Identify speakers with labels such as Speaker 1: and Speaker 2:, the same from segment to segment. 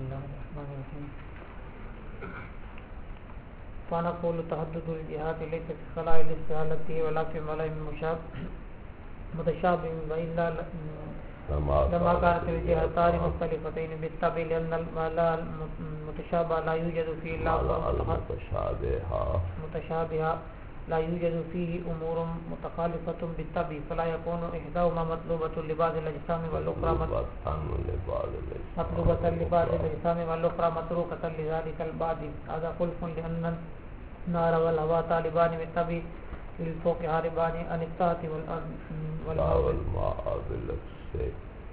Speaker 1: الله الرحمن الرحيم. فنقول تحدد الجهات ليس في خلاء الاستهالة ولا في ملأ متشابه وإلا لما كانت الجهتان مختلفتين بالطبع لأن الملأ المتشابه لا يوجد فيه متشابهة لا يوجد فيه أمور متخالفة بالطبع فلا يكون إحداهما مطلوبة لبعض الأجسام والأخرى مطلوبة لبعض الأجسام والأخرى متروكة لذلك البعض. هذا خلف لأن النار والهواء طالبان بالطبع للفوق هاربان عن الطاعة
Speaker 2: والماء بالعكس.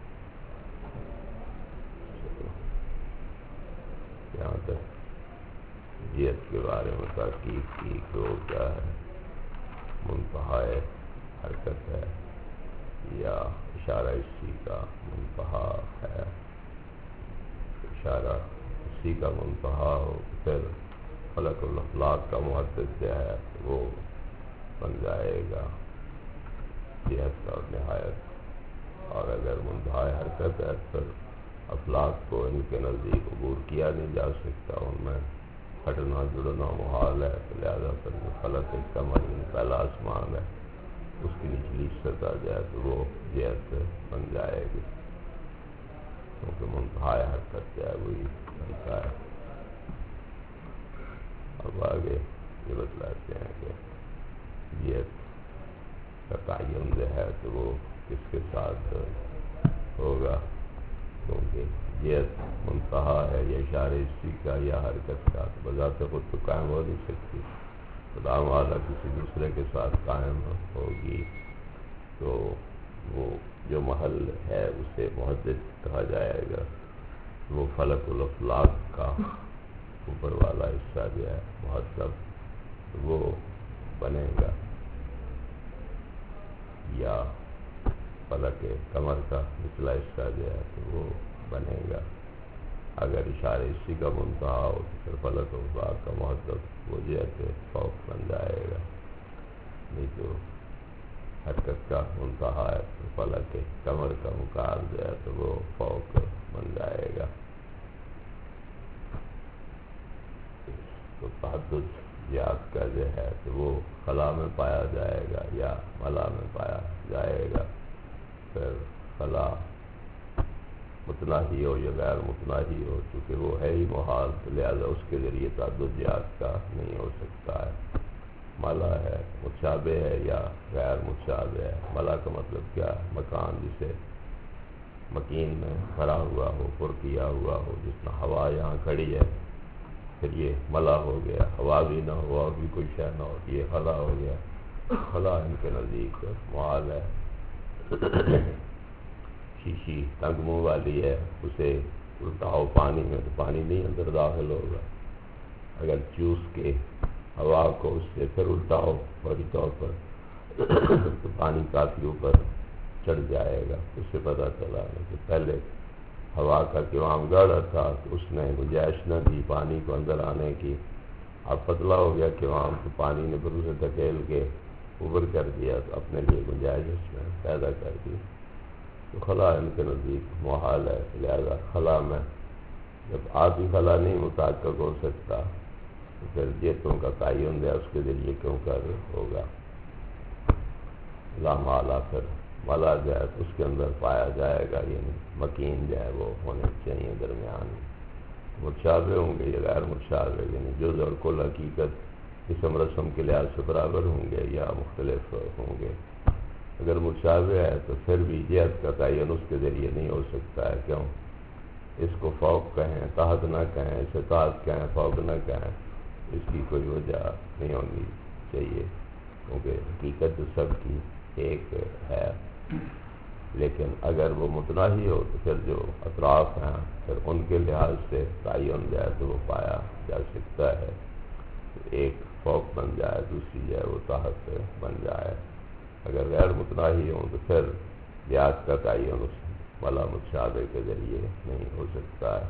Speaker 2: یہاں تک جیت کے بارے میں تحقیق کی کہ وہ کیا ہے، منتہائے حرکت ہے یا اشارہ اسی کا منتہا ہے. اشارہ اسی کا منتہا ہو پھر فلک الافلاق کا محدث کیا ہے وہ بن جائے گا جہت اور نہایت. اور اگر منتہائے حرکت ہے پھر افلاق کو ان کے نزدیک عبور کیا نہیں جا سکتا، ان میں ہٹنا جڑنا محال ہے. لہذا پھر فلک ایک کمر پہلا آسمان ہے، اس کی نچلی سطح جائے تو وہ جہت بن جائے گی کیونکہ منتہائے حرکت جو ہے وہی بنتا ہے. اب آگے یہ بتلاتے ہیں کہ جہت کا تعین جو ہے تو وہ کس کے ساتھ ہوگا، کیونکہ جہت منتہا ہے یا اشارہ اسی کا یا حرکت کا بذات خود تو قائم ہو نہیں سکتی. خدا والا کسی دوسرے کے ساتھ قائم ہوگی تو وہ جو محل ہے اسے محدث کہا جائے گا. وہ فلک الافلاق کا اوپر والا حصہ جو ہے محدث وہ بنے گا یا فلک کمر کا نچلا حصہ جو ہے تو وہ بنے گا. اگر اشارہ اسی کا منتہا ہو تو پھر فلک الافلاق کا محدث وہ جہت فوق بن جائے گا. نہیں تو حرکت کا منتہا ہے تو فلک کمر کا مقام جو ہے تو وہ فوق بن جائے گا. تو تحدث جہات کا جو ہے تو وہ خلا میں پایا جائے گا یا ملا میں پایا جائے گا. پھر خلا متناہی ہو یا غیر متناہی ہو، چونکہ وہ ہے ہی محال تو لہذا اس کے ذریعے تعدد جہات کا نہیں ہو سکتا ہے. ملا ہے متشابہ ہے یا غیر متشابہ ہے. ملا کا مطلب کیا ہے؟ مکان جسے مکین میں بھرا ہوا ہو، پر کیا ہوا ہو. جس طرح ہوا یہاں کھڑی ہے پھر یہ ملا ہو گیا، ہوا بھی نہ ہو اور بھی کوئی شے نہ ہو، یہ خلا ہو گیا. خلا ان کے نزدیک محال ہے. شیشی تنگ منہ والی ہے، اسے الٹاؤ پانی میں تو پانی نہیں اندر داخل ہوگا. اگر چوس کے ہوا کو اس سے پھر الٹاؤ فوری طور پر تو پانی کافی اوپر چڑھ جائے گا. اس سے پتہ چلا کہ پہلے ہوا کا قوام گاڑا تھا تو اس نے گنجائش نہ دی پانی کو اندر آنے کی. اب پتلا ہو گیا قوام تو پانی نے پھر اسے دھکیل کے اوپر کر دیا تو اپنے لیے گنجائش اس میں پیدا کر دی. تو خلا ان کے نزدیک محال ہے. لہذا خلا میں جب آپ ہی خلا نہیں متحقق ہو سکتا تو پھر جہتوں کا تعین ہے اس کے ذریعے کیوں کر ہوگا. لا مالا پھر ملا جو ہے اس کے اندر پایا جائے گا، یعنی مکین جو ہے وہ ہونے چاہیے درمیان. متشابہ ہوں گے یا غیر متشابہ، یعنی جز اور کل حقیقت قسم رسم کے لحاظ سے برابر ہوں گے یا مختلف ہوں گے. اگر متشابہ ہے تو پھر بھی جہت کا تعین اس کے ذریعے نہیں ہو سکتا ہے. کیوں؟ اس کو فوق کہیں، تحت نہ کہیں، اسے تحت کہیں، فوق نہ کہیں، اس کی کوئی وجہ نہیں ہونی چاہیے کیونکہ حقیقت جو سب کی ایک ہے. لیکن اگر وہ متناہی ہو تو پھر جو اطراف ہیں پھر ان کے لحاظ سے تعین جائے تو وہ پایا جا سکتا ہے. ایک فوق بن جائے، دوسری جو ہے وہ تحت بن جائے. اگر غیر متناہی ہوں تو پھر جہات کا تعین اس ملا متشابہ کے ذریعے نہیں ہو سکتا ہے.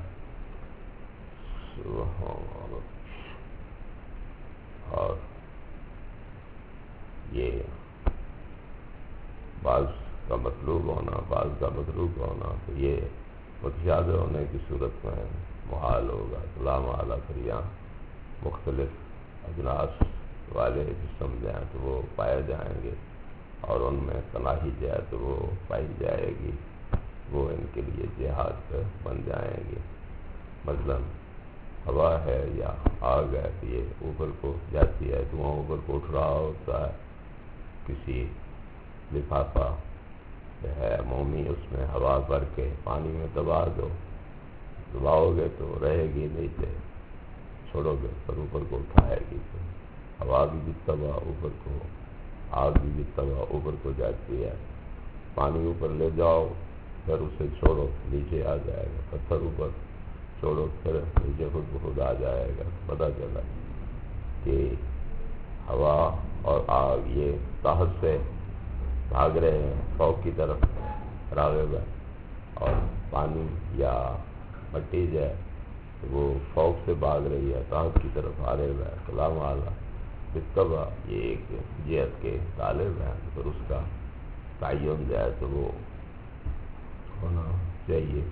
Speaker 2: اور یہ بعض کا مطلوب ہونا، بعض کا متروک ہونا، تو یہ متشابہ ہونے کی صورت میں محال ہوگا. تو لا محالہ پھر یہاں مختلف اجناس والے جسم جو ہیں تو وہ پائے جائیں گے اور ان میں تناہی جو ہے تو وہ پائی جائے گی، وہ ان کے لیے جہاد بن جائیں گے. مثلاً ہوا ہے یا آگ ہے تو یہ اوپر کو جاتی ہے، دھواں اوپر کو اٹھ رہا ہوتا ہے. کسی لفافہ ہے مومی، اس میں ہوا بھر کے پانی میں دباؤ گے تو رہے گی، نہیں تو چھوڑو گے پر اوپر کو اٹھائے گی. تو ہوا بھی جتنا اوپر کو، آگ بھی جتنا اوپر کو جاتی ہے. پانی اوپر لے جاؤ پھر اسے چھوڑو نیچے آ جائے گا، پتھر اوپر چھوڑو پھر نیچے خود بخود آ جائے گا. پتہ چلا کہ ہوا اور آگ یہ تحت سے بھاگ رہے ہیں فوق کی طرف راغب ہے، اور پانی یا مٹی جو ہے وہ فوق سے بھاگ رہی ہے تحت کی طرف راغب ہے. کلام اعلیٰ بالطبع یہ ایک جہت کے طالب ہیں، پھر اس کا تعین جو ہے تو وہ ہونا چاہیے.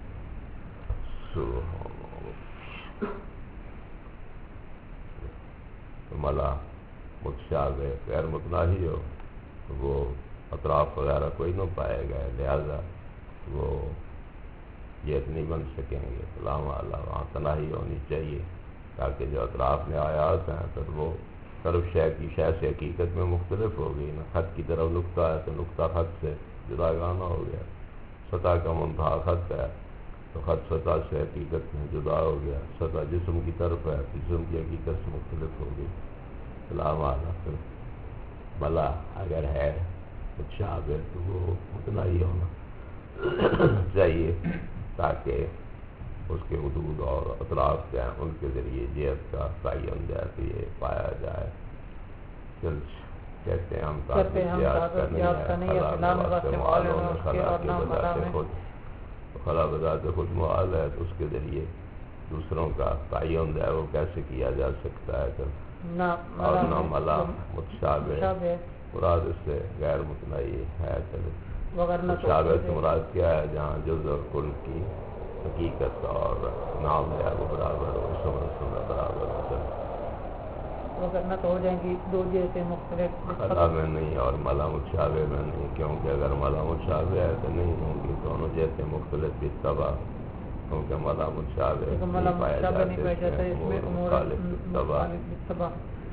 Speaker 2: ملا متشابہ غیر متناہی ہو تو وہ اطراف وغیرہ کوئی نہ پائے گا، لہذا وہ جہت نہیں بن سکیں گے. کلام اعلیٰ وہاں تناہی ہونی چاہیے تاکہ جو اطراف میں آیات ہیں پھر وہ طرف شے کی شے سے حقیقت میں مختلف ہو گئی نا. خط کی طرف نقطہ ہے تو نقطہ خط سے جداگانہ ہو گیا. سطح کا منتہا خط ہے تو خط سطح سے حقیقت میں جدا ہو گیا. سطح جسم کی طرف ہے، جسم کی حقیقت سے مختلف ہو گئی. کلام اعلیٰ پھر بلا اگر ہے متشابہ تو وہ متناہی ہونا چاہیے تاکہ اس کے حدود اور اطراف جو ہیں ان کے ذریعے جہت کا تعین جو ہے تو یہ پایا جائے. کہتے ہیں ہم جہاد کا نہیں ہے، خلا بذات خود محال ہے، تو اس کے ذریعے دوسروں کا تعین جو ہے وہ کیسے کیا جا سکتا ہے. اور نہ ملا متشابہ مراد اس سے غیر متناہی ہے. متشابہ سے مراد کیا ہے؟ جہاں جزء اور کل کی حقیقت اور نام ہے وہ برابر ہو، سمجھ برابر ہو.
Speaker 1: وغیرہ تو ہو جائیں گی دو جیسے مختلف
Speaker 2: خلا میں نہیں اور ملا متشابہ میں نہیں، کیونکہ اگر ملا متشابہ ہے تو نہیں ہوں گی دونوں جیسے مختلف بالطبع، کیونکہ ملا متشابہ نہیں پایا جاتا اس میں
Speaker 1: بالطبع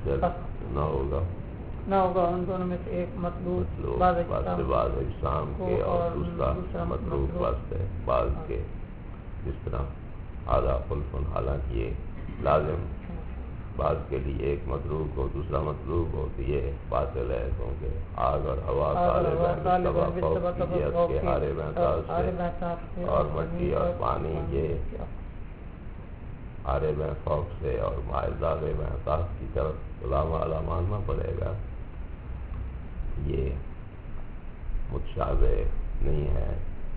Speaker 2: نہ ہوگا
Speaker 1: ان دونوں میں سے ایک مطلوب
Speaker 2: بعض اجسام کے اور دوسرا مطلوب واسطے بعض کے. جس طرح آدھا خلفن، حالانکہ یہ لازم بعض کے لیے ایک مطلوب ہو دوسرا مطلوب ہو تو یہ باطل ہے، کیونکہ آگ اور ہوا فوق کی جہت کے ہارے سے، اور مٹی اور پانی یہ ہارے میں فوق سے اور مائزہ میں تحت کی طرف. غلام اعلیٰ ماننا پڑے گا یہ متشابہ نہیں ہے.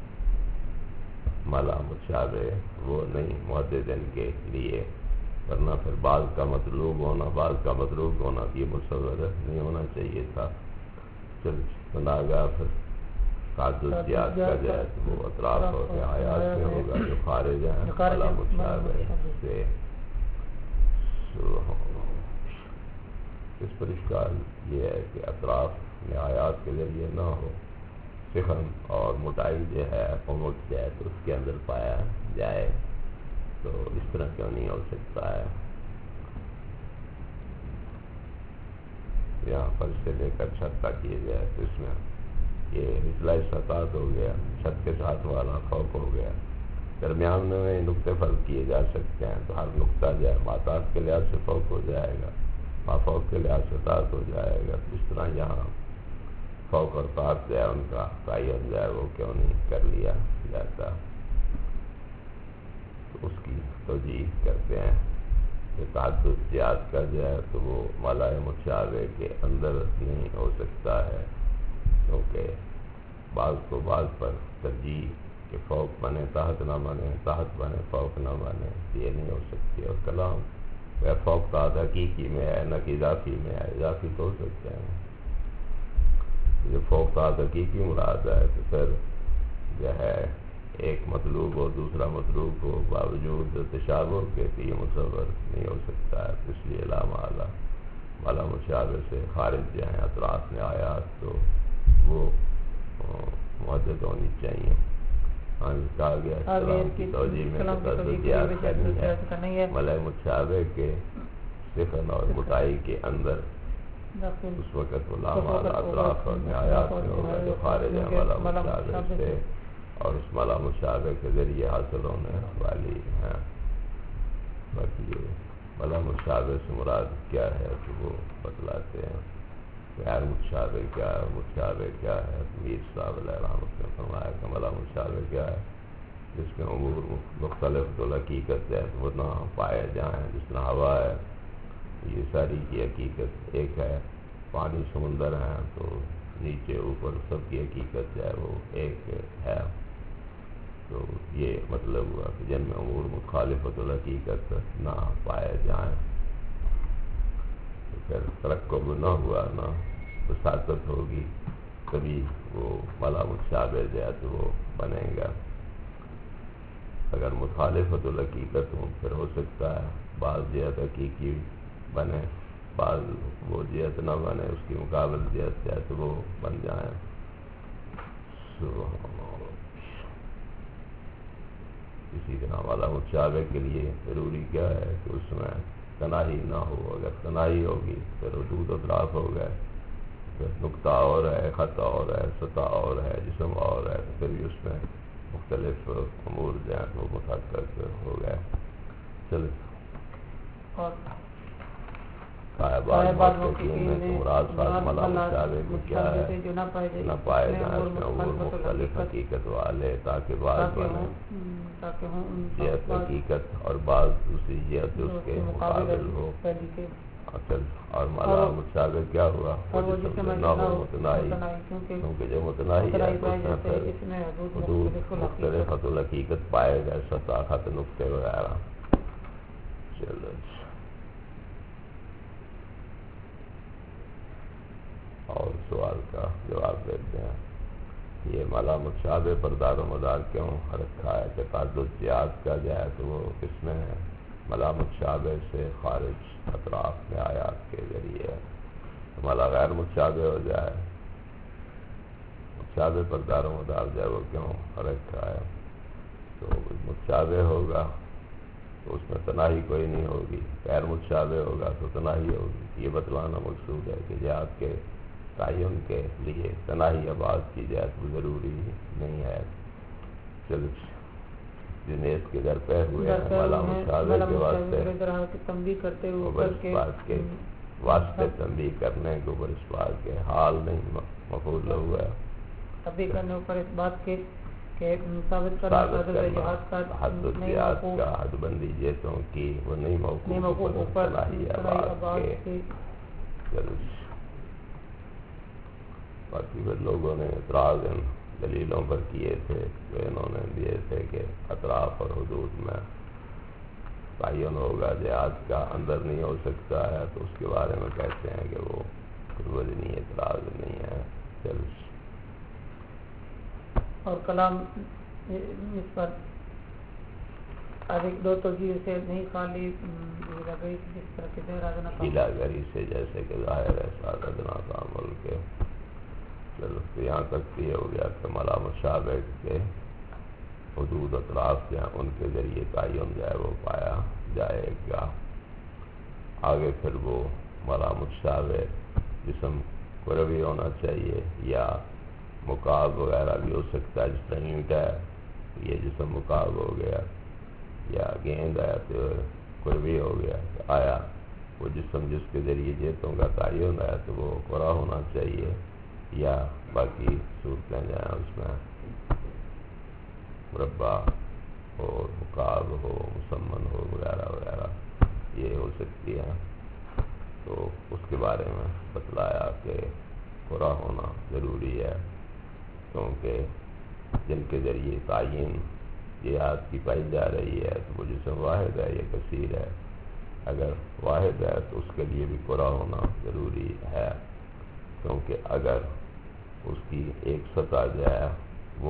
Speaker 2: ملا متشابہ وہ نہیں محدثین کے لیے، ورنہ پھر بعض کا مطلوب ہونا یہ متصور نہیں ہونا چاہیے تھا. بناگا پھر تعدد جہات کا جائے وہ اطراف اور آیات میں ہوگا جو خارج ہیں ملا متشابہ سے. اس پر اشکال یہ ہے کہ اطراف میں آیات کے ذریعے نہ ہو، سخن اور موٹائی جو ہے اٹھ جائے تو اس کے اندر پایا جائے، تو اس طرح کیوں نہیں ہو سکتا ہے. یہاں پر سے لے کر چھت تک کیے جائے تو اس میں یہ اصلاحی سطح ہو گیا، چھت کے ساتھ والا فوق ہو گیا. درمیان میں نقطے فرق کیے جا سکتے ہیں تو ہر نقطہ جو ہے ماتات کے لحاظ سے فوق ہو جائے گا، مافوق کے لحاظ سے تحت ہو جائے گا. اس طرح یہاں فوق اور تحت جو ہے ان کا تعین جو ہے وہ کیوں نہیں کر لیا جاتا. تو اس کی توجیہ کرتے ہیں کہ تعدد جہات کا جو ہے تو وہ ملا متشابہ کے اندر نہیں ہو سکتا ہے، کیونکہ بعض کو بعض پر ترجیح کہ فوق بنے تحت نہ بنے، تحت بنے فوق نہ بنے، یہ نہیں ہو سکتی. اور کلام وہ فوق تحت حقیقی میں ہے نہ کہ اضافی میں ہے. اضافی تو ہو سکتے ہیں، جو فوق تحت حقیقی مراد ہے تو پھر جو ہے ایک مطلوب ہو دوسرا مطلوب ہو باوجود تشابہ کے تو یہ مصور نہیں ہو سکتا ہے. اس لیے لا مالا مشابہ سے خارج جائیں اطراف میں آیات تو وہ محدد ہونی چاہیے. کہا گیا کلام کی توجیہ میں تصدیات کرنی ہے ملائے مشابہ کے صفن اور متعی کے اندر اس وقت وہ لا مالا اطراف اور آیات میں ہوگا جو خارج ہے مالا مشابہ سے اور اس مالا مشابہ کے ذریعے حاصل ہونے والی ہیں. باقی مالا مشابہ سے مراد کیا ہے تو وہ بتلاتے ہیں. غیر متشابہ کیا ہے متشابہ کیا ہے. میر صاحب علیہ رحمۃ نے فرمایا کہ مالا مشابہ کیا ہے جس میں امور مختلف الحقیقت ہے وہ نہ پائے جائیں. جس میں ہوا ہے یہ ساری کی حقیقت ایک ہے. پانی سمندر ہیں تو نیچے اوپر سب کی حقیقت جو ہے وہ ایک ہے. تو یہ مطلب ہوا کہ جن میں امور مخالفت الحقیقت نہ پائے جائیں. پھر ترقب نہ ہوا نہ وساطت ہوگی تبھی وہ مالا مشابہ جو ہے تو وہ بنے گا. اگر مخالفت الحقیقت ہوں پھر ہو سکتا ہے بعض جہت حقیقی بنے بعض وہ جہت نہ بنے اس کی مقابل جہت جو ہے تو وہ بن جائیں. اسی طرح مالا مشابہ کے لیے ضروری کیا ہے کہ اس میں تناہی نہ ہو. اگر تناہی ہوگی پھر حدود اطراف ہو گئے پھر نقطہ اور ہے خط اور ہے سطح اور ہے جسم اور ہے تو پھر بھی اس میں مختلف امور جو ہیں وہ متحقق ہو گئے. چلے بعض محققین میں تو مراد صاحب مالا مشابہ میں کیا ہے نہ پائے جائیں اس میں امور مختلف حقیقت والے تاکہ بعض بنے جہت حقیقت اور بعض دوسری جہت اس کے مقابل ہو. اور مالا مشابہ کیا ہوا وہ جسم نہ ہو متناہی کیونکہ جو متناہی ہے اس میں حدود مختلف الحقیقت پائے گئے سطح خط نقطے وغیرہ. چلو اور سوال کا جواب دیتے ہیں. یہ مالا مشابہ پر دار و مدار کیوں رکھا ہے کہ تعدد جہات کا جو ہے تو وہ کس میں ہے مالا مشابہ سے خارج اطراف میں آیات کے ذریعے تو مالا غیر مشابہ ہو جائے. مشابہ پر دار و مدار جو ہے وہ کیوں رکھا ہے تو مشابہ ہوگا تو اس میں تناہی کوئی نہیں ہوگی. غیر مشابہ ہوگا تو تناہی ہوگی. یہ بتلانا مقصود ہے کہ جہات کے تعین کے لیے تناہی آباد کی جائے تو ضروری نہیں ہے. چلو جنیس کے در پہ ہوئے ہیں مالا مشابہ کے واسطے
Speaker 1: تنبیہ کرتے
Speaker 2: ہوئے اس بات کے واسطے تنبیہ کرنے کے اوپر اس بات کے حال نہیں مفعول ہوا ہے.
Speaker 1: تنبیہ کرنے اوپر اس بات کے کہ ثابت کرنا
Speaker 2: حد الجہات کا حد بندی جہتوں کی وہ نہیں موقوف اوپر تناہی آباد کے. چلو باقی پھر لوگوں نے اعتراض ان دلیلوں پر کیے تھے جو انہوں نے دیے تھے کہ اطراف اور حدود میں تعین ہوگا جہاد کا اندر نہیں ہو سکتا ہے تو اس کے بارے میں کہتے ہیں کہ وہ وزنی اعتراض نہیں ہے. چل
Speaker 1: اور کلام اس پر دو توجیہ سے نہیں خالی جس طرح کے
Speaker 2: ہیلاگری سے جیسے کہ ظاہر ہے سادنا تعامل کے. چلو تو یہاں تک یہ ہو گیا کہ مالا مشابہ کے حدود اطراف جو ہیں ان کے ذریعے تعین جو ہے وہ پایا جائے گا. آگے پھر وہ مالا مشابہ جسم قربی ہونا چاہیے یا مکعب وغیرہ بھی ہو سکتا ہے. جس طرح اینٹ ہے یہ جسم مکعب ہو گیا یا گیند ہے تو قربی ہو گیا. آیا وہ جسم جس کے ذریعے جہتوں کا تعین ہے تو وہ قرا ہونا چاہیے یا باقی صورتیں جو ہیں اس میں مربع ہو مکعب ہو مسمن ہو وغیرہ وغیرہ یہ ہو سکتی ہے. تو اس کے بارے میں بتلایا کہ قرا ہونا ضروری ہے کیونکہ جن کے ذریعے تعین جہاد کی پائی جا رہی ہے تو وہ جسم واحد ہے یا کثیر ہے. اگر واحد ہے تو اس کے لیے بھی قرا ہونا ضروری ہے کیونکہ اگر اس کی ایک سطح جو ہے وہ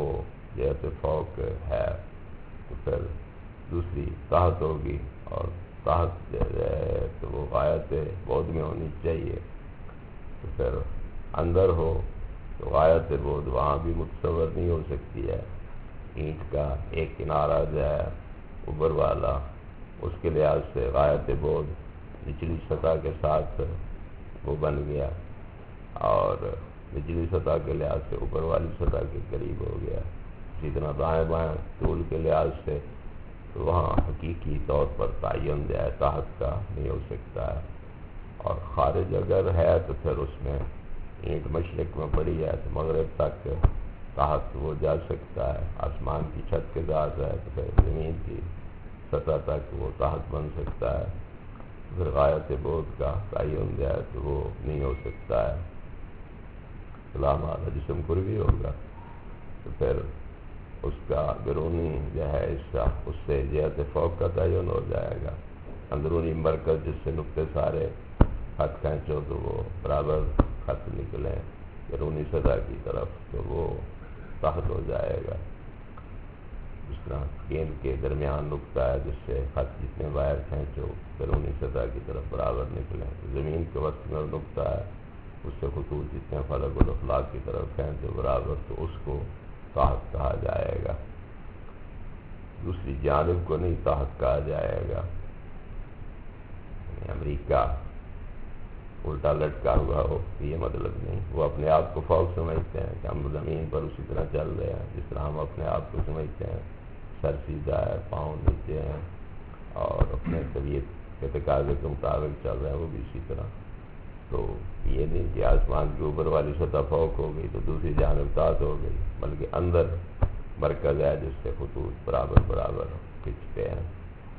Speaker 2: جہت فوق ہے تو پھر دوسری تحت ہوگی، اور تحت جو ہے تو وہ غایت بعد میں ہونی چاہیے. تو پھر اندر ہو تو غایت بعد وہاں بھی متصور نہیں ہو سکتی ہے. اینٹ کا ایک کنارہ جو ہے اوپر والا، اس کے لحاظ سے غایت بعد نچلی سطح کے ساتھ وہ بن گیا، اور نچلی سطح کے لحاظ سے اوپر والی سطح کے قریب ہو گیا. اسی طرح دائیں بائیں طول کے لحاظ سے تو وہاں حقیقی طور پر تعین جو ہے تحت کا نہیں ہو سکتا ہے. اور خارج اگر ہے تو پھر اس میں اینٹ مشرق میں پڑی ہے تو مغرب تک تحت وہ جا سکتا ہے. آسمان کی چھت کے ساتھ ہے تو پھر زمین کی سطح تک وہ تحت بن سکتا ہے. پھر غایت بعد کا تعین جو ہے تو وہ نہیں ہو سکتا ہے. سلام والا جسم قربی ہوگا تو پھر اس کا بیرونی جو ہے حصہ اس سے جہت فوق کا تعین ہو جائے گا. اندرونی مرکز جس سے نقطے سارے خط کھینچو تو وہ برابر خط نکلیں بیرونی سطح کی طرف تو وہ تحت ہو جائے گا. جس طرح گیند کے درمیان نقطہ ہے جس سے خط جتنے باہر کھینچو بیرونی سطح کی طرف برابر نکلیں. زمین کے وسط میں نقطہ ہے اس سے خطوط جتنے فلک الافلاک کی طرف کھینچو برابر تو اس کو تحت کہا جائے گا. دوسری جانب کو نہیں تحت کہا جائے گا. یعنی امریکہ الٹا لٹکا ہوا ہو یہ مطلب نہیں. وہ اپنے آپ کو فوق سمجھتے ہیں کہ ہم زمین پر اسی طرح چل رہے ہیں جس طرح ہم اپنے آپ کو سمجھتے ہیں سر سیدھا ہے پاؤں نیچے ہیں اور اپنے طبیعت کے تقاضے کے مطابق چل رہے ہیں وہ بھی اسی طرح. تو یہ نہیں کہ آسمان کے اوپر والی سطح فوق ہو گئی تو دوسری جانب تحت ہو گئی، بلکہ اندر مرکز ہے جس سے خطوط برابر برابر کھینچتے ہیں.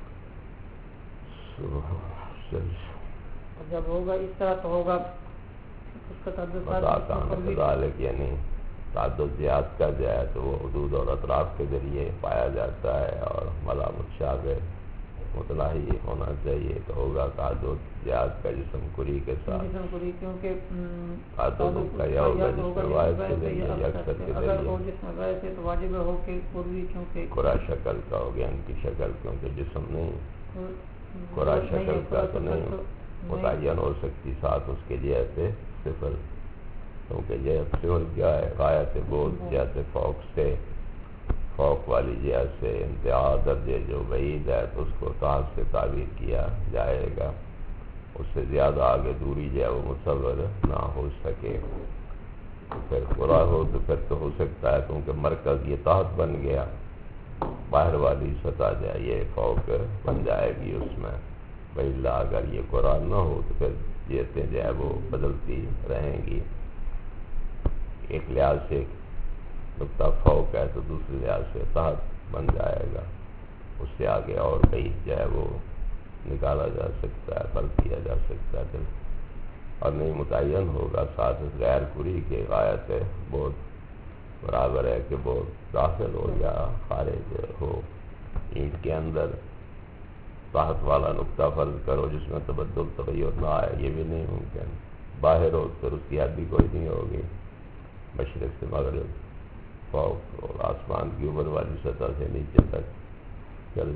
Speaker 1: جب ہوگا اس طرح تو ہوگا اس کا
Speaker 2: تعدد یعنی تعدد جہات کا جو ہے تو وہ حدود اور اطراف کے ذریعے پایا جاتا ہے، اور ملا متشابہ متلاحی ہونا چاہیے تو ہوگا تعدد جہات کا جسم کری کے ساتھ.
Speaker 1: کیونکہ
Speaker 2: تعدد کا یہ ہوگا جس میں واحد کے ذریعے یا اکثر کے ذریعے
Speaker 1: جس میں واحد ہے تو واجب ہو کہ قربی کیونکہ
Speaker 2: قرا شکل کا ہو گیا ان کی شکل کیونکہ جسم نہیں قرا شکل کا تو نہیں متعین ہو سکتی ساتھ اس کے جہت صفر، کیونکہ جہت صفر کیا ہے غایت بعد جہت فوق سے فوق والی جہت سے انتہا درجے جو بعید ہے تو اس کو تحت سے تعبیر کیا جائے گا. اس سے زیادہ آگے دوری جو ہے وہ متصور نہ ہو سکے. پھر قرا ہو تو پھر تو ہو سکتا ہے کیونکہ مرکز یہ تحت بن گیا، باہر والی سطح جو ہے یہ فوق بن جائے گی اس میں. بھائی اگر یہ قرآن نہ ہو تو پھر جہتیں جو ہے وہ بدلتی رہیں گی. ایک لحاظ سے نقطہ فوق ہے تو دوسرے لحاظ سے تحت بن جائے گا. اس سے آگے اور کئی جو ہے وہ نکالا جا سکتا ہے، فرق کیا جا سکتا ہے اور نہیں متعین ہوگا. ساتھ غیر کری کے غایت بہت برابر ہے کہ بہت داخل ہو یا خارج ہو. اینٹ کے اندر تحت والا نقطہ فرض کرو جس میں تبدل تغیر نہ آئے، یہ بھی نہیں ممکن. باہر ہو تو اس کی حد بھی کوئی نہیں ہوگی، مشرق سے مغرب فوق اور آسمان کی اوپر والی سطح سے نیچے تک چل،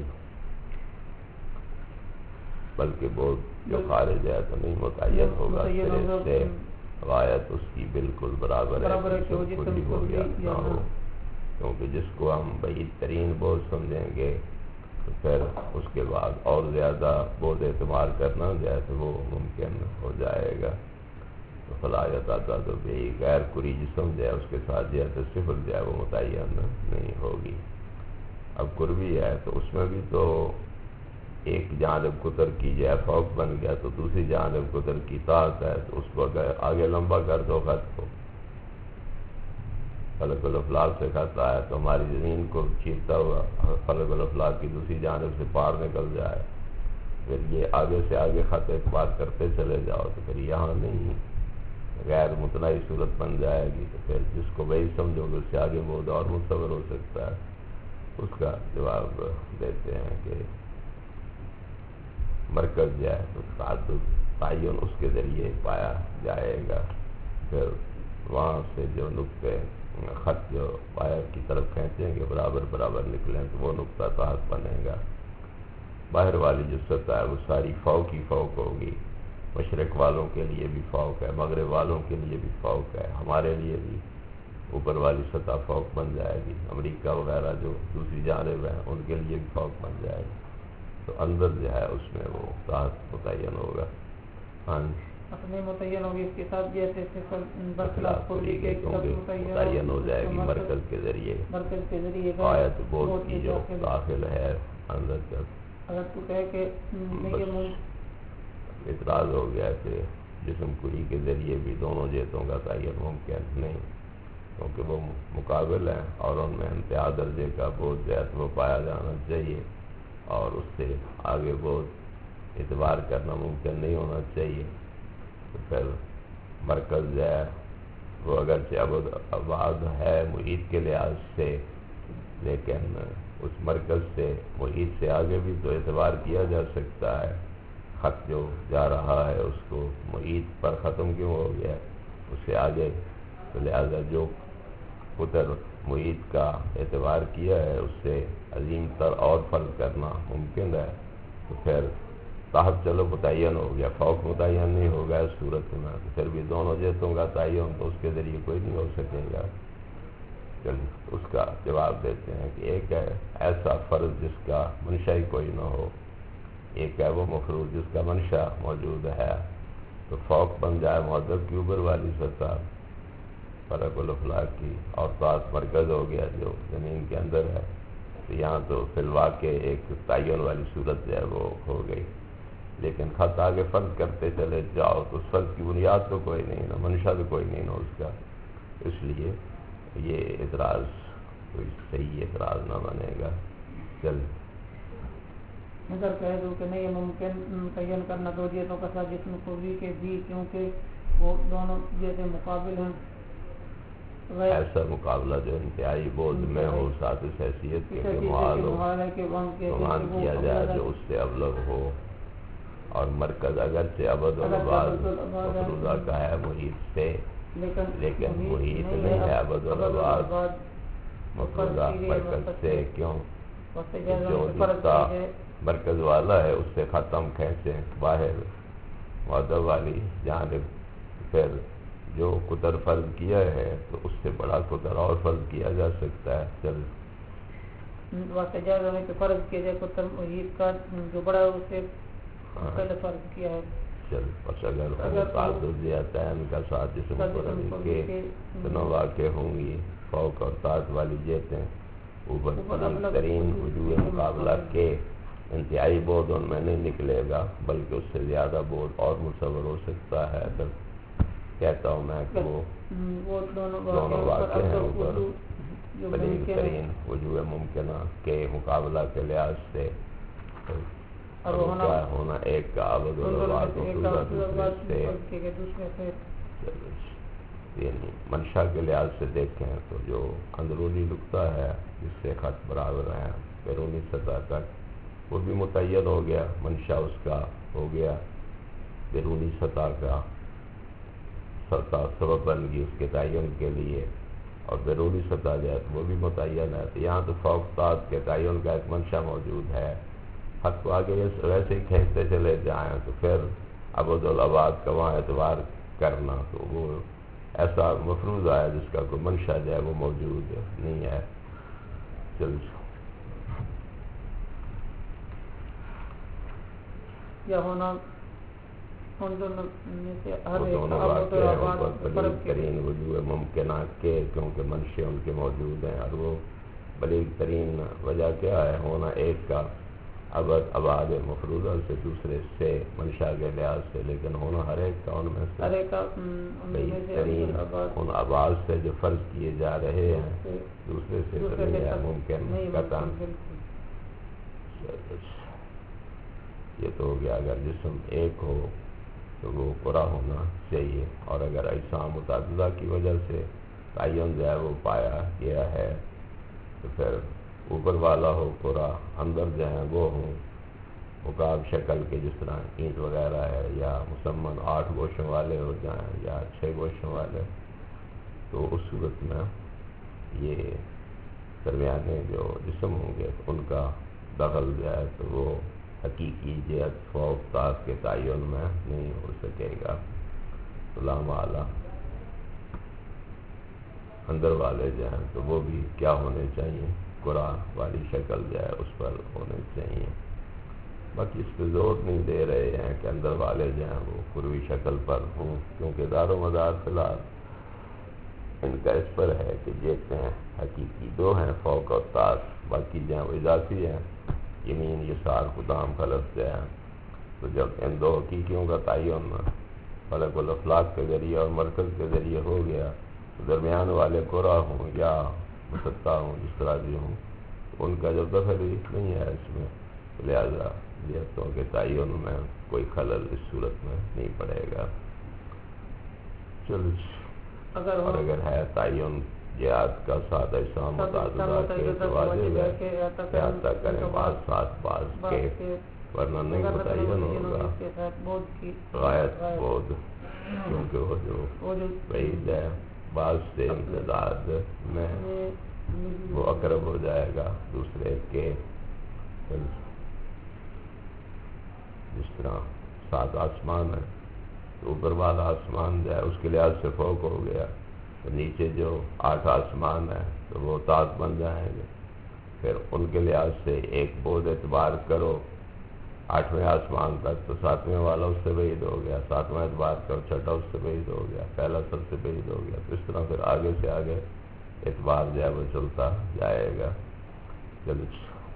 Speaker 2: بلکہ بہت جو خارج ہے تو نہیں متعین ہوگا. سے غایت اس کی بالکل برابر ہے کہ کلی ہو گیا نہ ہو، کیونکہ جس کو ہم بعید ترین بوجھ سمجھیں گے تو پھر اس کے بعد اور زیادہ بوجھ اعتبار کرنا جو ہے تو وہ ممکن ہو جائے گا. تو فلاحیت آتا تو بھی غیر کری جسم جو ہے اس کے ساتھ جو ہے صفر جو ہے وہ متعین نہیں ہوگی. اب قربی ہے تو اس میں بھی تو ایک جانب قطر کی جو ہے فوق بن گیا تو دوسری جانب قطر کی تحت ہے تو اس کو اگر آگے لمبا کر دو خط کو، فلک الافلاک سے خط آیا تو ہماری زمین کو چیرتا ہوا فلک الافلاک کی دوسری جانب سے پار نکل جائے، پھر یہ آگے سے آگے خط اعتبار کرتے چلے جاؤ تو پھر یہاں نہیں غیر متناہی صورت بن جائے گی. تو پھر جس کو وہی سمجھو گے اس سے آگے بہت اور متصور ہو سکتا ہے. اس کا جواب دیتے ہیں کہ مرکز جو ہے تو تعین اس کے ذریعے پایا جائے گا. پھر وہاں سے جو نقطے خط جو باہر کی طرف کھینچیں گے برابر برابر نکلیں تو وہ نقطہ تحت بنے گا. باہر والی جو سطح ہے وہ ساری فوق ہی فوق ہوگی. مشرق والوں کے لیے بھی فوق ہے, مغرب والوں کے لیے بھی فوق ہے, ہمارے لیے بھی اوپر والی سطح فوق بن جائے گی. امریکہ وغیرہ جو دوسری جانب ہیں ان کے لیے بھی فوق بن جائے گی. تو اندر جو ہے اس میں وہ تحت متعین ہوگا. ہاں
Speaker 1: اپنے متعین ہوگی, اس کے ساتھ جیسے
Speaker 2: اخلاق کھلی گئی کیونکہ متعین ہو جائے گی مرکز کے ذریعے. آیت بہت کی جو داخل ہے اندر تک.
Speaker 1: اگر تو کہے کہ
Speaker 2: اعتراض ہو گیا کہ جسم کلی کے ذریعے بھی دونوں جہتوں کا تعین ممکن نہیں, کیونکہ وہ مقابل ہیں اور ان میں انتہا درجے کا بہت جہت وہ پایا جانا چاہیے, اور اس سے آگے بہت اعتبار کرنا ممکن نہیں ہونا چاہیے. تو پھر مرکز جو ہے وہ اگرچہ ابعاد ہے محیط کے لحاظ سے, لیکن اس مرکز سے محیط سے آگے بھی تو اعتبار کیا جا سکتا ہے. خط جو جا رہا ہے اس کو محیط پر ختم کیوں ہو گیا, اس سے آگے, تو لہذا جو قطر محیط کا اعتبار کیا ہے اس سے عظیم تر اور فرض کرنا ممکن ہے. تو پھر تحت چلو متعین ہو گیا, فوق متعین نہیں ہوگا اس صورت میں, تو پھر بھی دونوں جہتوں کا تعین تو اس کے ذریعے کوئی نہیں ہو سکے گا. اس کا جواب دیتے ہیں کہ ایک ہے ایسا فرض جس کا منشا ہی کوئی نہ ہو, ایک ہے وہ مفروض جس کا منشا موجود ہے. تو فوق بن جائے مہذب کی اوپر والی سطح فرق الافلاق کی, اور ساتھ مرکز ہو گیا جو زمین کے اندر ہے. تو یہاں تو فی الواقع ایک تعین والی صورت جو ہے وہ ہو گئی, لیکن خط آگے فرض کرتے چلے جاؤ تو اس فرض کی بنیاد تو کوئی نہیں نا, منشا تو کوئی نہیں نا اس کا. اس لیے یہ اعتراض کوئی صحیح اعتراض نہ بنے گا. چل
Speaker 1: اگر کہہ دوں کہ نہیں ممکن متعین کرنا دو جہتوں کا ساتھ جسم قوی کے بھی, کیونکہ وہ دونوں جیسے مقابل ہیں.
Speaker 2: ایسا مقابلہ جو انتہائی بود میں ہو, ساتھ اس حیثیت کے محال ہو, گمان کیا جائے جو اس سے ابلغ ہو, اور مرکز اگرچہ ابد الاباد مفروضہ کا ہے محیط سے, لیکن محیط نہیں ہے ابد الاباد مفروضہ مرکز سے. کیوں؟ جو رشتہ مرکز والا ہے اس سے ختم کھینچیں باہر معدب والی جانب, پھر جو قطر فرض کیا ہے تو اس سے بڑا قطر اور فرض کیا جا سکتا ہے. چل
Speaker 1: واسطہ جائز ہونے پہ فرض کیا جائے قطر محیط کا جو بڑا ہے اس سے پہلے فرض کیا ہے.
Speaker 2: چل بس اگر تعدد زیادہ ہے ان کا ساتھ جسم قرآن کے دونوں واقع ہوں گی, فوق اور تحت والی جہتیں اوپر ترین وجوہ مقابلہ کے انتہائی بود ان میں نہیں نکلے گا, بلکہ اس سے زیادہ بود اور متصور ہو سکتا ہے. اگر کہتا ہوں میں کہ وہ دونوں واقع ہیں اوپر بلیغ ترین وجوہ ممکنہ کے مقابلہ کے لحاظ سے, کیا ہونا ایک کا ابد الاباد مفروضہ دوسرے سے. یعنی منشا کے لحاظ سے دیکھیں تو جو اندرونی نقطہ ہے جس سے خط برابر ہیں بیرونی سطح تک, وہ بھی متعین ہو گیا, منشا اس کا ہو گیا. بیرونی سطح کا سطح سبب بن گئی اس کے تعین کے لیے, اور بیرونی سطح جو ہے وہ بھی متعین ہے. تو یہاں تو فوق تحت کے تعین کا ایک منشا موجود ہے. خط کو آگے ویسے ہی کھینچتے چلے جائیں تو پھر ابد الاباد کا وہاں اعتبار کرنا تو وہ ایسا مفروض ہے جس کا کوئی منشا جو ہے وہ موجود نہیں ہے. چل
Speaker 1: یا ہونا ان دونوں میں سے ہر
Speaker 2: بلیغ ترین وجوہ ممکنہ کے, کیونکہ منشے ان کے موجود ہیں, اور وہ بلیغ ترین وجہ کیا ہے, ہونا ایک کا ابد اباد مفروضہ سے دوسرے سے منشا کے لحاظ سے, لیکن ہونا ہر ایک کا ان میں سے بہترین ان ابعاد سے جو فرض کیے جا رہے ہیں دوسرے سے تو نہیں ہے ممکن قطعا. یہ تو ہو گیا اگر جسم ایک ہو تو وہ پورا ہونا چاہیے, اور اگر اجسام متعددہ کی وجہ سے تعین جو ہے وہ پایا گیا ہے تو پھر اوپر والا ہو پورا, اندر جو ہیں وہ ہوں مقاب شکل کے, جس طرح اینٹ وغیرہ ہے, یا مسمن 8 گوشوں والے ہو جائیں یا 6 گوشوں والے, تو اس صورت میں یہ درمیانے جو جسم ہوں گے ان کا دخل جو ہے تو وہ حقیقی جہت فوق تحت کے تعین میں نہیں ہو سکے گا. علام اعلیٰ اندر والے جو ہیں تو وہ بھی کیا ہونے چاہیے؟ قرآن والی شکل جو ہے اس پر ہونے چاہیے. باقی اس پہ زور نہیں دے رہے ہیں کہ اندر والے جو ہیں وہ قروی شکل پر ہوں، کیونکہ دار و مدار فی الحال ان کا اس پر ہے کہ جیتے ہیں حقیقی دو ہیں فوق اور تحت، باقی جو ہیں وہ اضافی ہیں یمین یسار قدام خلف جو ہیں. تو جب ان دو حقیقیوں کا تعین فلک الافلاق کے ذریعے اور مرکز کے ذریعے ہو گیا تو درمیان والے قرا ہوں یا مسطح ہوں جس طرح بھی ہوں ان کا جو دخل ہی نہیں ہے اس میں، لہذا جہتوں کے تعین میں کوئی خلل اس صورت میں نہیں پڑے گا. چلو اور اگر ہے تعین جہاد کا ساتھ ایسا متعددہ کے تو واجب ہے کہ احاطہ کریں بعض ساتھ بعض کے، ورنہ نہیں متعین ہوگا غایت بود، کیونکہ وہ جو بعید ہے بعض سے امتداد میں وہ اقرب ہو جائے گا دوسرے کے. جس طرح 7 آسمان ہے تو اوپر والا آسمان جو ہے اس کے لحاظ سے فوق ہو گیا تو نیچے جو 8 آسمان ہے تو وہ تحت بن جائیں گے. پھر ان کے لحاظ سے ایک بود اعتبار کرو 8ویں آسمان تک تو 7ویں والا اس سے بعید ہو گیا، 7واں اعتبار کرو 6واں اس سے بعید ہو گیا، پہلا سب سے بعید ہو گیا. تو اس طرح پھر آگے سے آگے اعتبار جو ہے وہ چلتا جائے گا. چلو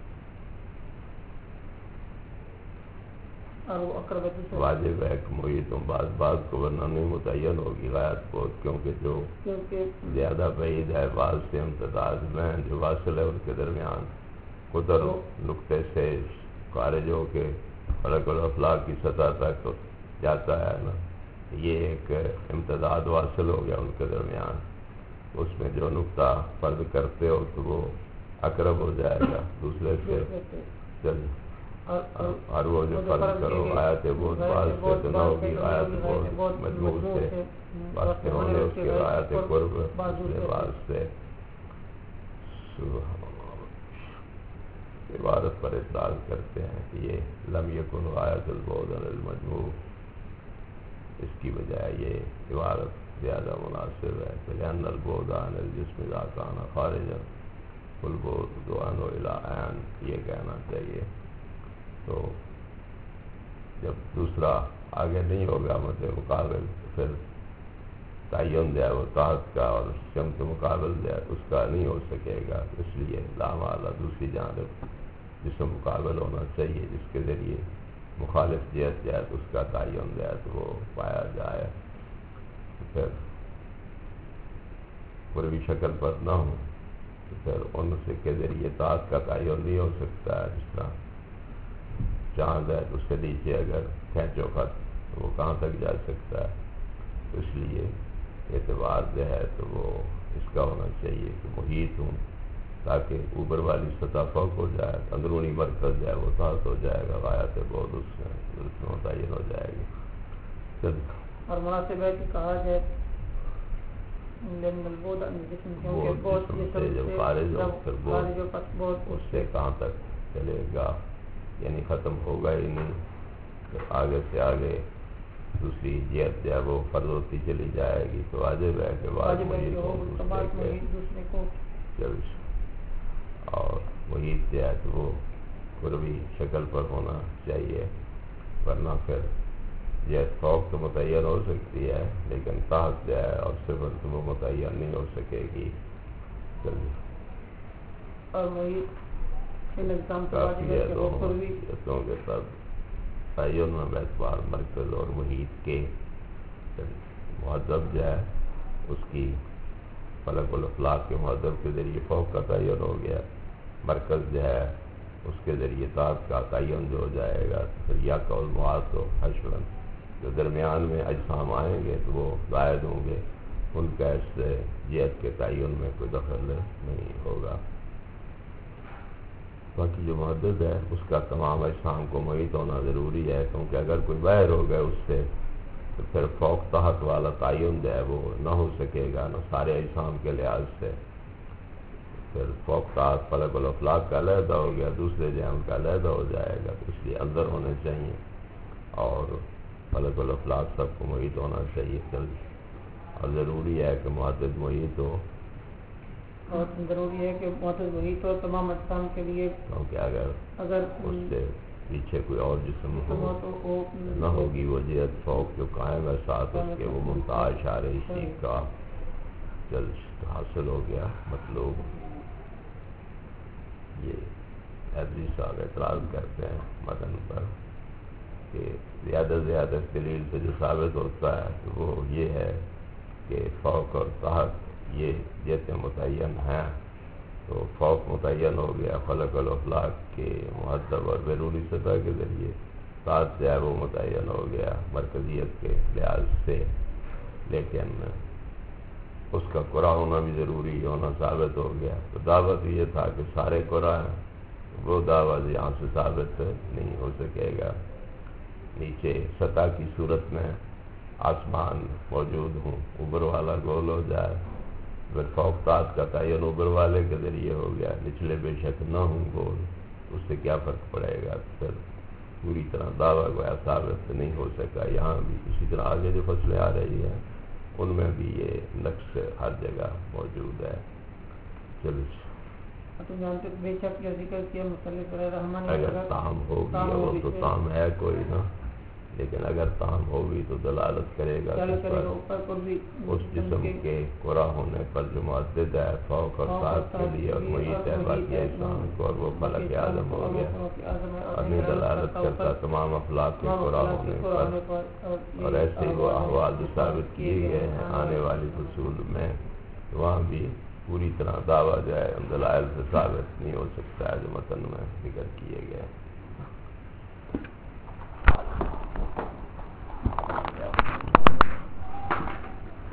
Speaker 2: واجب ہے کہ محیطوں بعض کو ورنہ نہیں متعین ہوگی غایت بہت، کیونکہ جو زیادہ بعید ہے بعض سے امتداد میں جو واصل ہے ان کے درمیان قدر نقطے سے خارج ہو کے فلک الافلاق کی سطح تک جاتا ہے نا، یہ ایک امتداد واصل ہو گیا ان کے درمیان. اس میں جو نقطہ فرض کرتے ہو تو وہ اقرب ہو جائے گا دوسرے سے. چل اور وہ جو فرض کرو غایت بہت بعض سے تو نہ ہوگی غایت بہت مجموع سے واسطے ہونے اس کے غایت قرب دوسرے بعض سے. عبارت پر اطلاق کرتے ہیں کہ یہ لم یکن غایت البعد عن المجموع، اس کی بجائے یہ عبارت زیادہ مناسب ہے کہ لأن البعد عن الجسم اذا كان خارجا فالبعد عنه الى عین، یہ کہنا چاہیے. تو جب دوسرا آگے نہیں ہوگا مطلب مقابل پھر تعین دیا وہ طاقت کا اور سمت مقابل دیا اس کا نہیں ہو سکے گا. اس لیے لام اعلیٰ دوسری جانب جس میں مقابل ہونا چاہیے جس کے ذریعے مخالف جہت جائے اس کا تعین دیا تو وہ پایا جائے. پھر پوری شکل پر نہ ہو تو پھر ان سے کے ذریعے طاقت کا تعین نہیں ہو سکتا ہے. جس طرح چاند ہے تو اس سے نیچے اگر کھینچو خط تو وہ کہاں تک جا سکتا ہے. تو اس لیے اعتبار جو ہے تو وہ اس کا ہونا چاہیے کہ محیط ہوں تاکہ اوپر والی سطح فوق ہو جائے، اندرونی مرکز جو ہے وہ تحت ہو جائے گا، غایت بہت اس میں متعین ہو جائے گی.
Speaker 1: اور مناسب ہے کہ کہا جائے
Speaker 2: جسم سے جب خارج ہو پھر بہت اس سے کہاں تک چلے گا، یعنی ختم ہوگا ہی نہیں، پھر آگے سے آگے دوسری جہت جو ہے وہ فرض ہوتی چلی جائے گی. تو واجب ہے کہ بعض محیط ہو دوسرے کو اور محیط جو ہے تو وہ قربی شکل پر ہونا چاہیے، ورنہ پھر جہت فوق تو متعین ہو سکتی ہے لیکن تحت جو ہے اور صفر تو وہ متعین نہیں ہو سکے گی.
Speaker 1: اور محیط
Speaker 2: جہتوں کے سب تعین میں اعتبار مرکز اور محیط کے مہذب جو ہے اس کی فلک الافلاق کے مہذب کے ذریعے فوق کا تعین ہو گیا، مرکز جو ہے اس کے ذریعے تحت کا تعین جو ہو جائے گا. پھر یا قول معاذ و حشرن جو درمیان میں اجسام آئیں گے تو وہ زائد ہوں گے، ان کا اس سے جہت کے تعین میں کوئی دخل نہیں ہوگا. باقی جو محدد ہے اس کا تمام اجسام کو محیط ہونا ضروری ہے، کیونکہ اگر کوئی باہر ہو گئے اس سے تو پھر فوق تحت والا تعین جو ہے وہ نہ ہو سکے گا، نہ سارے اجسام کے لحاظ سے. پھر فوقتات فلک الافلاق کا علیحدہ ہو گیا، دوسرے جہان کا علیحدہ ہو جائے گا، تو اس لیے اندر ہونے چاہیے اور فلک الافلاق سب کو محیط ہونا چاہیے. اور ضروری ہے کہ معدد محیط ہو،
Speaker 1: اور ضروری ہے کہ معتد محیط ہو تمام اجسام کے لیے،
Speaker 2: کیونکہ اگر اس سے پیچھے کوئی اور جسم ہو نہ ہوگی وہ جہت فوق جو قائم ہے ساتھ اس کے، وہ ممتاز اشارے اس چیز کا جلد حاصل ہو گیا مطلوب. یہ حیدری صاحب اعتراض کرتے ہیں متن پر کہ زیادہ زیادہ دلیل سے جو ثابت ہوتا ہے تو وہ یہ ہے کہ فوق اور تحت یہ جیسے متعین ہیں، تو فوق متعین ہو گیا فلک الافلاق کے مہذب اور بیرونی سطح کے ذریعے، تحت جو ہے وہ متعین ہو گیا مرکزیت کے لحاظ سے، لیکن اس کا قرآ ہونا بھی ضروری ہونا ثابت ہو گیا. تو دعویٰ تو یہ تھا کہ سارے قرآ ہیں، وہ دعویٰ یہاں سے ثابت نہیں ہو سکے گا. نیچے سطح کی صورت میں آسمان موجود ہوں، اوپر والا گول ہو جائے، پھر فوقتات کا تعین اوپر والے کے ذریعے ہو گیا، نچلے بے شک نہ ہوں گول، اس سے کیا فرق پڑے گا؟ پھر پوری طرح دعویٰ گویا ثابت نہیں ہو سکا. یہاں بھی اسی طرح آگے جو فصلیں آ رہی ہیں ان میں بھی یہ نقص ہر جگہ موجود ہے. چلو
Speaker 1: بے شک یہ ذکر کیا مصنف رحمٰن
Speaker 2: اگر تام ہوگی، وہ تو تام ہے کوئی نا، لیکن اگر تام ہوگی تو دلالت کرے گا اس جسم کے قرا ہونے پر جو معدد ہے فوق اور تحت کے لیے اور محیط ہے باقی اجسام کو، اور وہ فلک اعظم ہو گیا اور نہیں دلالت کرتا تمام افلاق کے قرا ہونے پر. اور ایسے وہ احوال جو ثابت کیے گئے ہیں آنے والی فصول میں، وہاں بھی پوری طرح دعویٰ جو ہے دلائل سے ثابت نہیں ہو سکتا ہے جو متن میں ذکر کیے گئے.